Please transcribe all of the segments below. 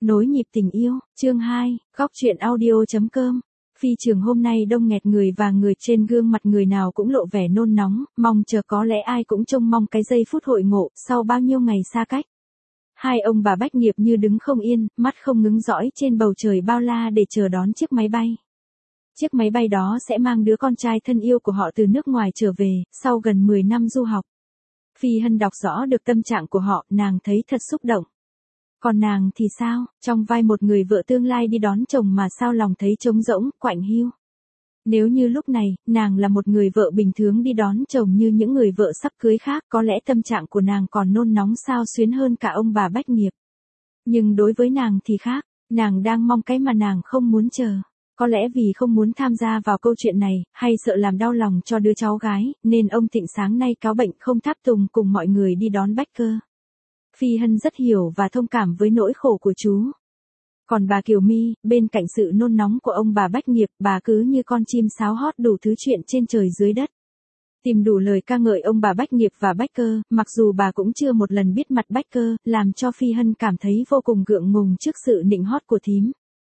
Nối nhịp tình yêu, chương 2, góc truyện audio.com. Phi trường hôm nay đông nghẹt người và người, trên gương mặt người nào cũng lộ vẻ nôn nóng, mong chờ, có lẽ ai cũng trông mong cái giây phút hội ngộ, sau bao nhiêu ngày xa cách. Hai ông bà Bách Nghiệp như đứng không yên, mắt không ngừng dõi trên bầu trời bao la để chờ đón chiếc máy bay. Chiếc máy bay đó sẽ mang đứa con trai thân yêu của họ từ nước ngoài trở về, sau gần 10 năm du học. Phi Hân đọc rõ được tâm trạng của họ, nàng thấy thật xúc động. Còn nàng thì sao, trong vai một người vợ tương lai đi đón chồng mà sao lòng thấy trống rỗng, quạnh hiu. Nếu như lúc này, nàng là một người vợ bình thường đi đón chồng như những người vợ sắp cưới khác, có lẽ tâm trạng của nàng còn nôn nóng xao xuyến hơn cả ông bà Bách Nghiệp. Nhưng đối với nàng thì khác, nàng đang mong cái mà nàng không muốn chờ. Có lẽ vì không muốn tham gia vào câu chuyện này, hay sợ làm đau lòng cho đứa cháu gái, nên ông Thịnh sáng nay cáo bệnh không tháp tùng cùng mọi người đi đón Bách Cơ. Phi Hân rất hiểu và thông cảm với nỗi khổ của chú. Còn bà Kiều My, bên cạnh sự nôn nóng của ông bà Bách Nghiệp, bà cứ như con chim sáo hót đủ thứ chuyện trên trời dưới đất. Tìm đủ lời ca ngợi ông bà Bách Nghiệp và Bách Cơ, mặc dù bà cũng chưa một lần biết mặt Bách Cơ, làm cho Phi Hân cảm thấy vô cùng ngượng ngùng trước sự nịnh hót của thím.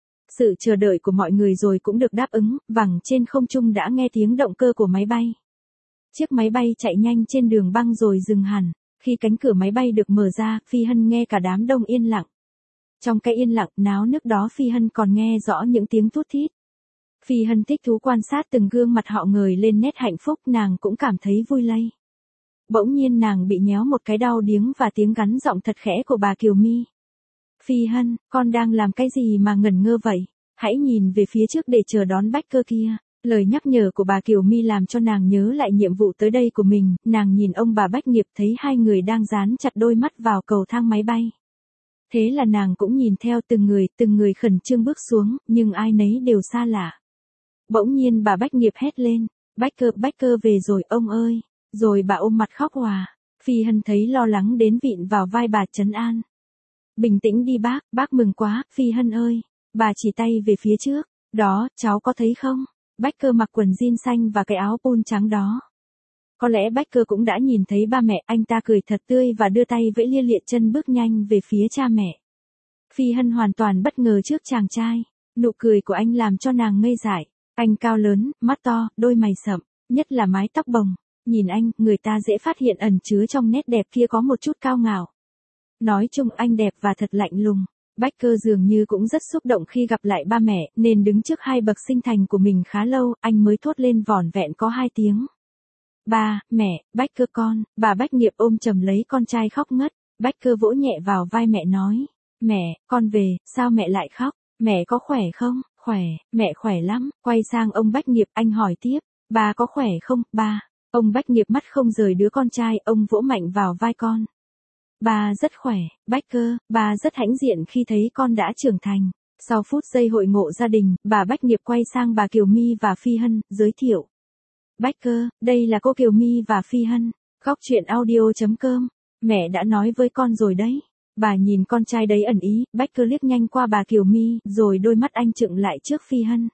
Sự chờ đợi của mọi người rồi cũng được đáp ứng, vẳng trên không trung đã nghe tiếng động cơ của máy bay. Chiếc máy bay chạy nhanh trên đường băng rồi dừng hẳn. Khi cánh cửa máy bay được mở ra, Phi Hân nghe cả đám đông yên lặng. Trong cái yên lặng náo nức đó, Phi Hân còn nghe rõ những tiếng thút thít. Phi Hân thích thú quan sát từng gương mặt họ ngời lên nét hạnh phúc, nàng cũng cảm thấy vui lây. Bỗng nhiên nàng bị nhéo một cái đau điếng và tiếng gắn giọng thật khẽ của bà Kiều My. Phi Hân, con đang làm cái gì mà ngẩn ngơ vậy? Hãy nhìn về phía trước để chờ đón Bách Cơ kia. Lời nhắc nhở của bà Kiều My làm cho nàng nhớ lại nhiệm vụ tới đây của mình, nàng nhìn ông bà Bách Nghiệp thấy hai người đang dán chặt đôi mắt vào cầu thang máy bay. Thế là nàng cũng nhìn theo từng người khẩn trương bước xuống, nhưng ai nấy đều xa lạ. Bỗng nhiên bà Bách Nghiệp hét lên, Bách Cơ về rồi ông ơi, rồi bà ôm mặt khóc òa. Phi Hân thấy lo lắng đến vịn vào vai bà trấn an. Bình tĩnh đi bác mừng quá, Phi Hân ơi, bà chỉ tay về phía trước, đó, cháu có thấy không? Bách Cơ mặc quần jean xanh và cái áo pun trắng đó. Có lẽ Bách Cơ cũng đã nhìn thấy ba mẹ, anh ta cười thật tươi và đưa tay vẫy lia lịa chân bước nhanh về phía cha mẹ. Phi Hân hoàn toàn bất ngờ trước chàng trai, nụ cười của anh làm cho nàng ngây dại. Anh cao lớn, mắt to, đôi mày sậm, nhất là mái tóc bồng. Nhìn anh, người ta dễ phát hiện ẩn chứa trong nét đẹp kia có một chút cao ngạo. Nói chung anh đẹp và thật lạnh lùng. Bách Cơ dường như cũng rất xúc động khi gặp lại ba mẹ, nên đứng trước hai bậc sinh thành của mình khá lâu, anh mới thốt lên vỏn vẹn có 2 tiếng. Ba, mẹ, Bách Cơ con, bà Bách Nghiệp ôm chầm lấy con trai khóc ngất. Bách Cơ vỗ nhẹ vào vai mẹ nói, mẹ, con về, sao mẹ lại khóc, mẹ có khỏe không? Khỏe, mẹ khỏe lắm. Quay sang ông Bách Nghiệp, anh hỏi tiếp, ba có khỏe không, ba? Ông Bách Nghiệp mắt không rời đứa con trai, ông vỗ mạnh vào vai con. Ba rất khỏe, Bách Cơ, ba rất hãnh diện khi thấy con đã trưởng thành. Sau phút giây hội ngộ gia đình, bà Bách Nghiệp quay sang bà Kiều My và Phi Hân, giới thiệu. Bách Cơ, đây là cô Kiều My và Phi Hân, góc truyện audio.com. Mẹ đã nói với con rồi đấy. Bà nhìn con trai đấy ẩn ý, Bách Cơ liếc nhanh qua bà Kiều My, rồi đôi mắt anh trừng lại trước Phi Hân.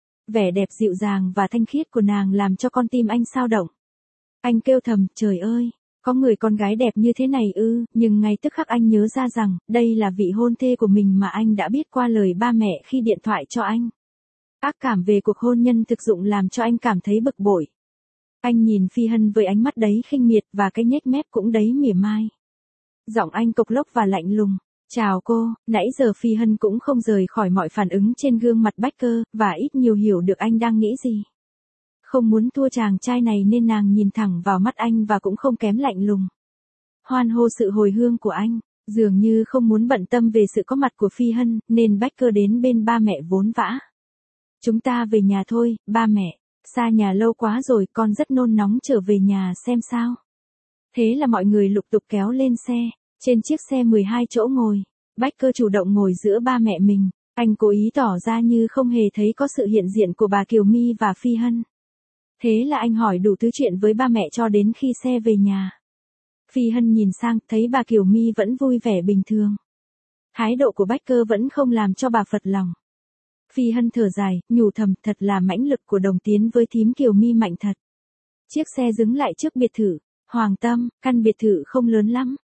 Vẻ đẹp dịu dàng và thanh khiết của nàng làm cho con tim anh xao động. Anh kêu thầm, trời ơi! Có người con gái đẹp như thế này ư, nhưng ngay tức khắc anh nhớ ra rằng, đây là vị hôn thê của mình mà anh đã biết qua lời ba mẹ khi điện thoại cho anh. Ác cảm về cuộc hôn nhân thực dụng làm cho anh cảm thấy bực bội. Anh nhìn Phi Hân với ánh mắt đấy khinh miệt và cái nhếch mép cũng đấy mỉa mai. Giọng anh cộc lốc và lạnh lùng. Chào cô, nãy giờ Phi Hân cũng không rời khỏi mọi phản ứng trên gương mặt Bách Cơ, và ít nhiều hiểu được anh đang nghĩ gì. Không muốn thua chàng trai này nên nàng nhìn thẳng vào mắt anh và cũng không kém lạnh lùng. Hoan hô sự hồi hương của anh, dường như không muốn bận tâm về sự có mặt của Phi Hân, nên Bách Cơ đến bên ba mẹ vốn vã. Chúng ta về nhà thôi, ba mẹ, xa nhà lâu quá rồi, con rất nôn nóng trở về nhà xem sao. Thế là mọi người lục tục kéo lên xe, trên chiếc xe 12 chỗ ngồi, Bách Cơ chủ động ngồi giữa ba mẹ mình, anh cố ý tỏ ra như không hề thấy có sự hiện diện của bà Kiều My và Phi Hân. Thế là anh hỏi đủ thứ chuyện với ba mẹ cho đến khi xe về nhà. Phi Hân nhìn sang, thấy bà Kiều My vẫn vui vẻ bình thường. Thái độ của Bách Cơ vẫn không làm cho bà phật lòng. Phi Hân thở dài, nhủ thầm, thật là mãnh lực của đồng tiến với thím Kiều My mạnh thật. Chiếc xe dừng lại trước biệt thự Hoàng Tâm, căn biệt thự không lớn lắm,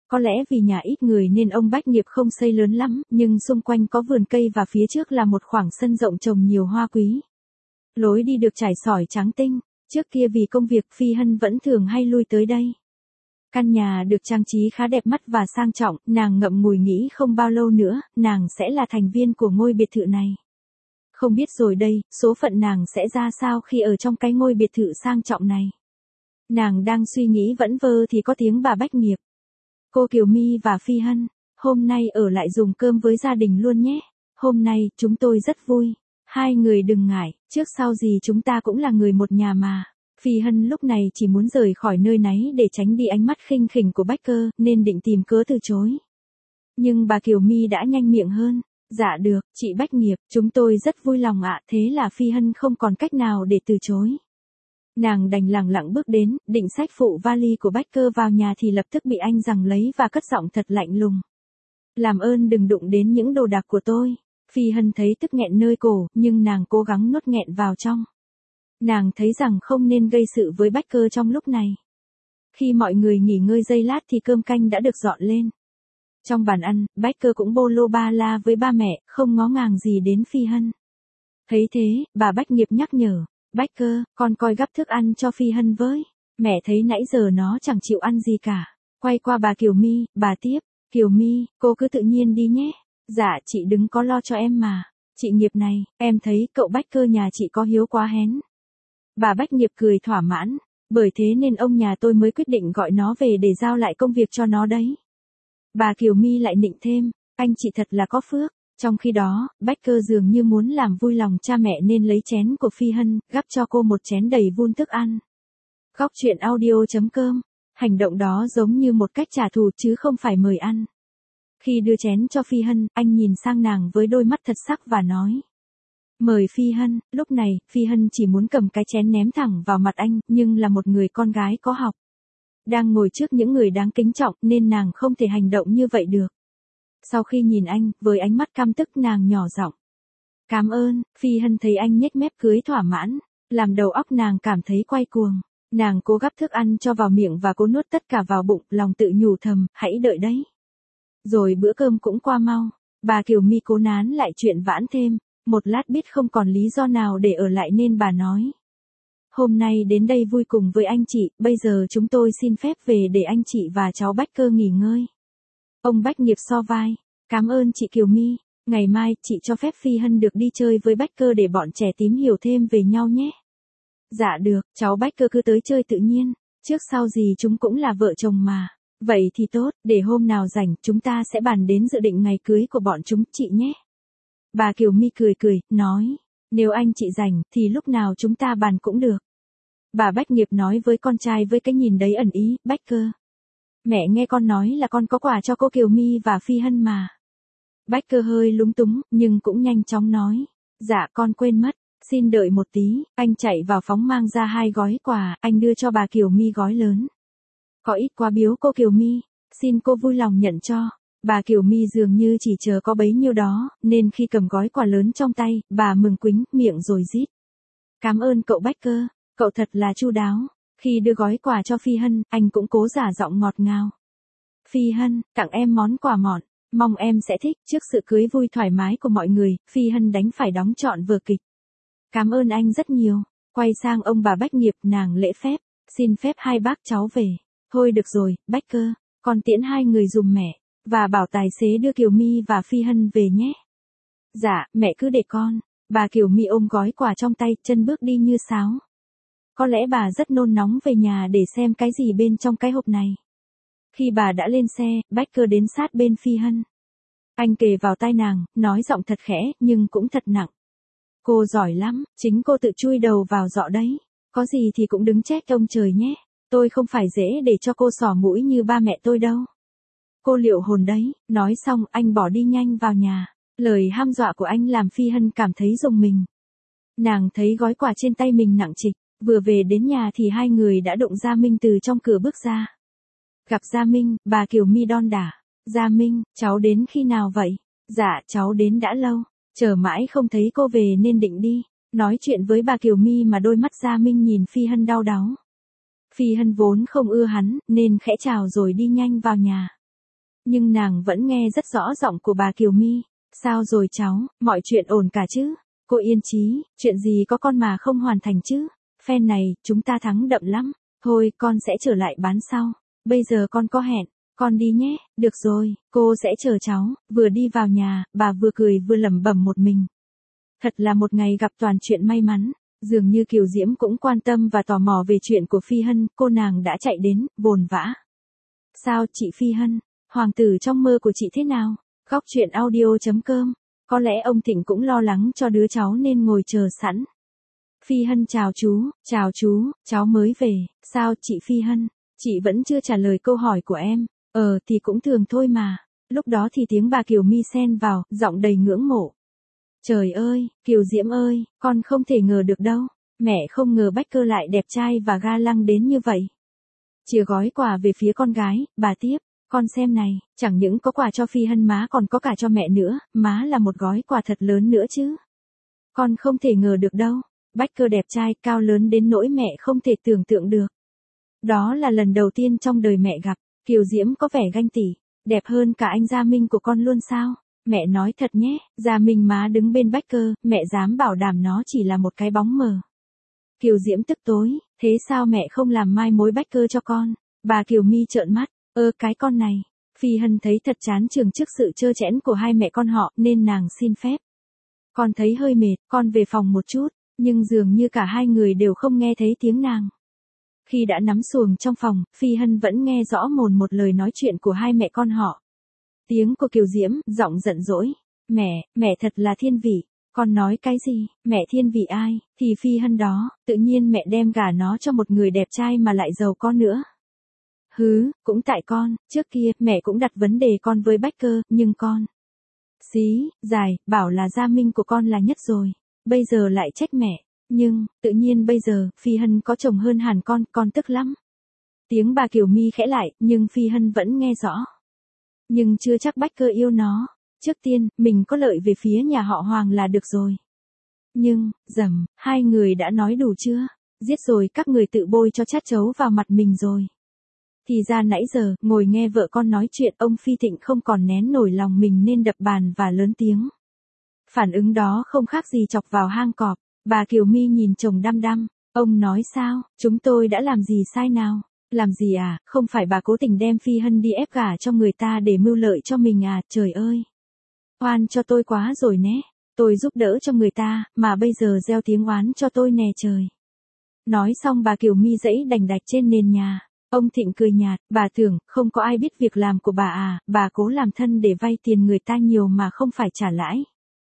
Có lẽ vì nhà ít người nên ông Bách Nghiệp không xây lớn lắm, nhưng xung quanh có vườn cây và phía trước là một khoảng sân rộng trồng nhiều hoa quý. Lối đi được trải sỏi trắng tinh, trước kia vì công việc Phi Hân vẫn thường hay lui tới đây. Căn nhà được trang trí khá đẹp mắt và sang trọng, nàng ngậm ngùi nghĩ không bao lâu nữa, nàng sẽ là thành viên của ngôi biệt thự này. Không biết rồi đây, số phận nàng sẽ ra sao khi ở trong cái ngôi biệt thự sang trọng này. Nàng đang suy nghĩ vẩn vơ thì có tiếng bà Bách Nghiệp. Cô Kiều My và Phi Hân, hôm nay ở lại dùng cơm với gia đình luôn nhé. Hôm nay, chúng tôi rất vui. Hai người đừng ngại, trước sau gì chúng ta cũng là người một nhà mà. Phi Hân lúc này chỉ muốn rời khỏi nơi này để tránh đi ánh mắt khinh khỉnh của Bách Cơ, nên định tìm cớ từ chối. Nhưng bà Kiều My đã nhanh miệng hơn. Dạ được, chị Bách Nghiệp, chúng tôi rất vui lòng ạ. Thế là Phi Hân không còn cách nào để từ chối. Nàng đành lẳng lặng bước đến, định xách phụ vali của Bách Cơ vào nhà thì lập tức bị anh giằng lấy và cất giọng thật lạnh lùng. Làm ơn đừng đụng đến những đồ đạc của tôi. Phi Hân thấy tức nghẹn nơi cổ, nhưng nàng cố gắng nuốt nghẹn vào trong. Nàng thấy rằng không nên gây sự với Bách Cơ trong lúc này. Khi mọi người nghỉ ngơi giây lát thì cơm canh đã được dọn lên. Trong bàn ăn, Bách Cơ cũng bô lô ba la với ba mẹ, không ngó ngàng gì đến Phi Hân. Thấy thế, bà Bách Nghiệp nhắc nhở. Bách Cơ, con coi gắp thức ăn cho Phi Hân với. Mẹ thấy nãy giờ nó chẳng chịu ăn gì cả. Quay qua bà Kiều My, bà tiếp. Kiều My, cô cứ tự nhiên đi nhé. Dạ, chị đừng có lo cho em mà. Chị Nghiệp này, em thấy cậu Bách Cơ nhà chị có hiếu quá hén. Bà Bách Nghiệp cười thỏa mãn. Bởi thế nên ông nhà tôi mới quyết định gọi nó về để giao lại công việc cho nó đấy. Bà Kiều My lại nịnh thêm. Anh chị thật là có phước. Trong khi đó, Bách Cơ dường như muốn làm vui lòng cha mẹ nên lấy chén của Phi Hân, gắp cho cô một chén đầy vun thức ăn. Góc truyện audio.com. Hành động đó giống như một cách trả thù chứ không phải mời ăn. Khi đưa chén cho Phi Hân, anh nhìn sang nàng với đôi mắt thật sắc và nói. Mời Phi Hân. Lúc này, Phi Hân chỉ muốn cầm cái chén ném thẳng vào mặt anh, nhưng là một người con gái có học. Đang ngồi trước những người đáng kính trọng nên nàng không thể hành động như vậy được. Sau khi nhìn anh, với ánh mắt căm tức nàng nhỏ giọng. Cảm ơn. Phi Hân thấy anh nhếch mép cười thỏa mãn, làm đầu óc nàng cảm thấy quay cuồng. Nàng cố gắp thức ăn cho vào miệng và cố nuốt tất cả vào bụng, lòng tự nhủ thầm, hãy đợi đấy. Rồi bữa cơm cũng qua mau. Bà Kiều My cố nán lại chuyện vãn thêm, một lát biết không còn lý do nào để ở lại nên bà nói. Hôm nay đến đây vui cùng với anh chị, bây giờ chúng tôi xin phép về để anh chị và cháu Bách Cơ nghỉ ngơi. Ông Bách Nghiệp so vai. Cảm ơn chị Kiều My. Ngày mai, chị cho phép Phi Hân được đi chơi với Bách Cơ để bọn trẻ tím hiểu thêm về nhau nhé. Dạ được, cháu Bách Cơ cứ tới chơi tự nhiên. Trước sau gì chúng cũng là vợ chồng mà. Vậy thì tốt, để hôm nào rảnh chúng ta sẽ bàn đến dự định ngày cưới của bọn chúng chị nhé. Bà Kiều My cười cười, nói. Nếu anh chị rảnh thì lúc nào chúng ta bàn cũng được. Bà Bách Nghiệp nói với con trai với cái nhìn đấy ẩn ý, Bách Cơ. Mẹ nghe con nói là con có quà cho cô Kiều My và Phi Hân mà. Bách Cơ hơi lúng túng, nhưng cũng nhanh chóng nói. Dạ con quên mất, xin đợi một tí. Anh chạy vào phóng mang ra 2 gói quà, anh đưa cho bà Kiều My gói lớn. Có ít quá biếu cô Kiều My, xin cô vui lòng nhận cho. Bà Kiều My dường như chỉ chờ có bấy nhiêu đó, nên khi cầm gói quà lớn trong tay, bà mừng quính, miệng rồi rít. Cảm ơn cậu Bách Cơ, cậu thật là chu đáo. Khi đưa gói quà cho Phi Hân, anh cũng cố giả giọng ngọt ngào. Phi Hân, tặng em món quà mọn, mong em sẽ thích. Trước sự cưới vui thoải mái của mọi người, Phi Hân đành phải đóng trọn vở kịch. Cảm ơn anh rất nhiều. Quay sang ông bà Bách Nghiệp, nàng lễ phép. Xin phép hai bác cháu về. Thôi được rồi, Bách Cơ, con tiễn hai người giùm mẹ, và bảo tài xế đưa Kiều My và Phi Hân về nhé. Dạ, mẹ cứ để con. Bà Kiều My ôm gói quà trong tay, chân bước đi như sáo. Có lẽ bà rất nôn nóng về nhà để xem cái gì bên trong cái hộp này. Khi bà đã lên xe, Bách Cơ đến sát bên Phi Hân. Anh kề vào tai nàng, nói giọng thật khẽ, nhưng cũng thật nặng. Cô giỏi lắm, chính cô tự chui đầu vào giọ đấy. Có gì thì cũng đứng trách ông trời nhé. Tôi không phải dễ để cho cô xỏ mũi như ba mẹ tôi đâu. Cô liệu hồn đấy. Nói xong, anh bỏ đi nhanh vào nhà. Lời hăm dọa của anh làm Phi Hân cảm thấy rùng mình. Nàng thấy gói quà trên tay mình nặng trịch. Vừa về đến nhà thì hai người đã đụng Gia Minh từ trong cửa bước ra. Gặp Gia Minh, bà Kiều My đon đả. Gia Minh, cháu đến khi nào vậy? Dạ, cháu đến đã lâu. Chờ mãi không thấy cô về nên định đi. Nói chuyện với bà Kiều My mà đôi mắt Gia Minh nhìn Phi Hân đau đáu. Phi Hân vốn không ưa hắn, nên khẽ chào rồi đi nhanh vào nhà. Nhưng nàng vẫn nghe rất rõ giọng của bà Kiều My. Sao rồi cháu, mọi chuyện ổn cả chứ? Cô yên chí, chuyện gì có con mà không hoàn thành chứ? Phen này, chúng ta thắng đậm lắm. Thôi, con sẽ trở lại bán sau. Bây giờ con có hẹn. Con đi nhé, được rồi, cô sẽ chờ cháu. Vừa đi vào nhà, bà vừa cười vừa lẩm bẩm một mình. Thật là một ngày gặp toàn chuyện may mắn. Dường như Kiều Diễm cũng quan tâm và tò mò về chuyện của Phi Hân, cô nàng đã chạy đến, vồn vã. Sao chị Phi Hân, hoàng tử trong mơ của chị thế nào? Góc chuyện audio.com. Có lẽ ông Thịnh cũng lo lắng cho đứa cháu nên ngồi chờ sẵn. Phi Hân chào chú, cháu mới về, sao chị Phi Hân, chị vẫn chưa trả lời câu hỏi của em, thì cũng thường thôi mà. Lúc đó thì tiếng bà Kiều My xen vào, giọng đầy ngưỡng mộ. Trời ơi, Kiều Diễm ơi, con không thể ngờ được đâu, mẹ không ngờ Bách Cơ lại đẹp trai và ga lăng đến như vậy. Chìa gói quà về phía con gái, bà tiếp, con xem này, chẳng những có quà cho Phi Hân má còn có cả cho mẹ nữa, má là một gói quà thật lớn nữa chứ. Con không thể ngờ được đâu, Bách Cơ đẹp trai, cao lớn đến nỗi mẹ không thể tưởng tượng được. Đó là lần đầu tiên trong đời mẹ gặp, Kiều Diễm có vẻ ganh tị, đẹp hơn cả anh Gia Minh của con luôn sao? Mẹ nói thật nhé, Gia Minh má đứng bên Bách Cơ, mẹ dám bảo đảm nó chỉ là một cái bóng mờ. Kiều Diễm tức tối, thế sao mẹ không làm mai mối Bách Cơ cho con? Bà Kiều My trợn mắt, cái con này. Phi Hân thấy thật chán chường trước sự trơ trẽn của hai mẹ con họ nên nàng xin phép. Con thấy hơi mệt, con về phòng một chút, nhưng dường như cả hai người đều không nghe thấy tiếng nàng. Khi đã nắm xuồng trong phòng, Phi Hân vẫn nghe rõ mồn một lời nói chuyện của hai mẹ con họ. Tiếng của Kiều Diễm, giọng giận dỗi. Mẹ thật là thiên vị. Con nói cái gì, mẹ thiên vị ai, thì Phi Hân đó, tự nhiên mẹ đem gả nó cho một người đẹp trai mà lại giàu có nữa. Cũng tại con, trước kia, mẹ cũng đặt vấn đề con với Bách Cơ, nhưng con. Bảo là Gia Minh của con là nhất rồi, bây giờ lại trách mẹ, nhưng, tự nhiên bây giờ, Phi Hân có chồng hơn hẳn con tức lắm. Tiếng bà Kiều My khẽ lại, nhưng Phi Hân vẫn nghe rõ. Nhưng chưa chắc Bách Cơ yêu nó, trước tiên, mình có lợi về phía nhà họ Hoàng là được rồi. Nhưng, hai người đã nói đủ chưa? Giết rồi các người tự bôi cho chát chấu vào mặt mình rồi. Thì ra nãy giờ, ngồi nghe vợ con nói chuyện, ông Phi Thịnh không còn nén nổi lòng mình nên đập bàn và lớn tiếng. Phản ứng đó không khác gì chọc vào hang cọp. Bà Kiều My nhìn chồng đăm đăm. Ông nói sao, chúng tôi đã làm gì sai nào? Làm gì à, không phải bà cố tình đem Phi Hân đi ép gả cho người ta để mưu lợi cho mình à, trời ơi. Oan cho tôi quá rồi nhé. Tôi giúp đỡ cho người ta, mà bây giờ gieo tiếng oán cho tôi nè trời. Nói xong bà Kiều My giãy đành đạch trên nền nhà. Ông Thịnh cười nhạt, bà tưởng, không có ai biết việc làm của bà à, bà cố làm thân để vay tiền người ta nhiều mà không phải trả lãi.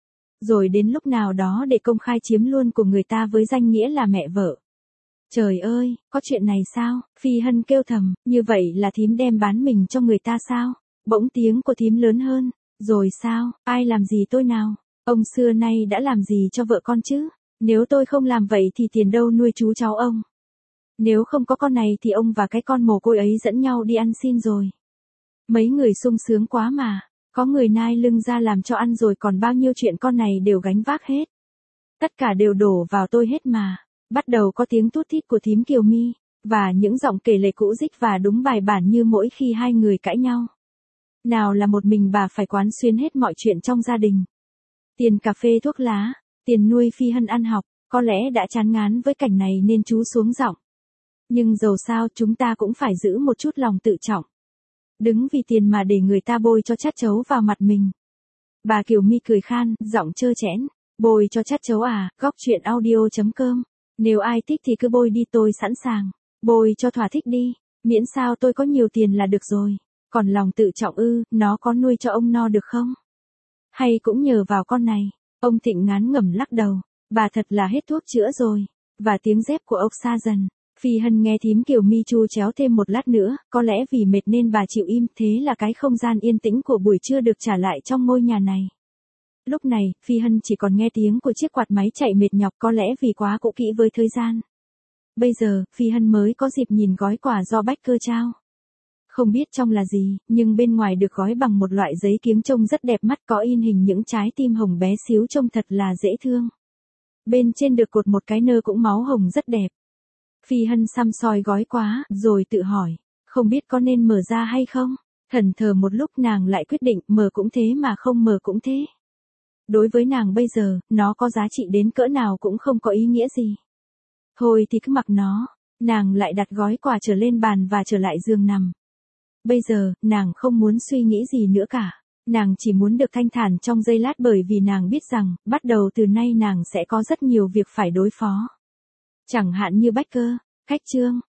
Rồi đến lúc nào đó để công khai chiếm luôn của người ta với danh nghĩa là mẹ vợ. Trời ơi, có chuyện này sao? Phi Hân kêu thầm, như vậy là thím đem bán mình cho người ta sao? Bỗng tiếng của thím lớn hơn, rồi sao, ai làm gì tôi nào? Ông xưa nay đã làm gì cho vợ con chứ? Nếu tôi không làm vậy thì tiền đâu nuôi chú cháu ông? Nếu không có con này thì ông và cái con mồ côi ấy dẫn nhau đi ăn xin rồi. Mấy người sung sướng quá mà, có người nai lưng ra làm cho ăn rồi còn bao nhiêu chuyện con này đều gánh vác hết. Tất cả đều đổ vào tôi hết mà. Bắt đầu có tiếng tút thít của thím Kiều My, và những giọng kể lể cũ dích và đúng bài bản như mỗi khi hai người cãi nhau. Nào là một mình bà phải quán xuyên hết mọi chuyện trong gia đình. Tiền cà phê thuốc lá, tiền nuôi Phi Hân ăn học, có lẽ đã chán ngán với cảnh này nên chú xuống giọng. Nhưng dầu sao chúng ta cũng phải giữ một chút lòng tự trọng. Đứng vì tiền mà để người ta bôi cho chát chấu vào mặt mình. Bà Kiều My cười khan, giọng trơ trẽn. Bôi cho chát chấu à, góc chuyện audio.com. Nếu ai thích thì cứ bôi đi, tôi sẵn sàng. Bôi cho thỏa thích đi, miễn sao tôi có nhiều tiền là được rồi. Còn lòng tự trọng nó có nuôi cho ông no được không? Hay cũng nhờ vào con này. Ông Thịnh ngán ngẩm lắc đầu. Bà thật là hết thuốc chữa rồi. Và tiếng dép của ốc xa dần. Phi Hân nghe thím Kiều My chu chéo thêm một lát nữa, có lẽ vì mệt nên bà chịu im, thế là cái không gian yên tĩnh của buổi trưa được trả lại trong ngôi nhà này. Lúc này, Phi Hân chỉ còn nghe tiếng của chiếc quạt máy chạy mệt nhọc, có lẽ vì quá cũ kỹ với thời gian. Bây giờ, Phi Hân mới có dịp nhìn gói quà do Bách Cơ trao. Không biết trong là gì, nhưng bên ngoài được gói bằng một loại giấy kiếng trông rất đẹp mắt, có in hình những trái tim hồng bé xíu trông thật là dễ thương. Bên trên được cột một cái nơ cũng máu hồng rất đẹp. Phi Hân săm soi gói quá, rồi tự hỏi, không biết có nên mở ra hay không? Thẫn thờ một lúc nàng lại quyết định mờ cũng thế mà không mờ cũng thế. Đối với nàng bây giờ, nó có giá trị đến cỡ nào cũng không có ý nghĩa gì. Thôi thì cứ mặc nó, nàng lại đặt gói quà trở lên bàn và trở lại giường nằm. Bây giờ, nàng không muốn suy nghĩ gì nữa cả. Nàng chỉ muốn được thanh thản trong giây lát bởi vì nàng biết rằng, bắt đầu từ nay nàng sẽ có rất nhiều việc phải đối phó. Chẳng hạn như Becker, khách trương,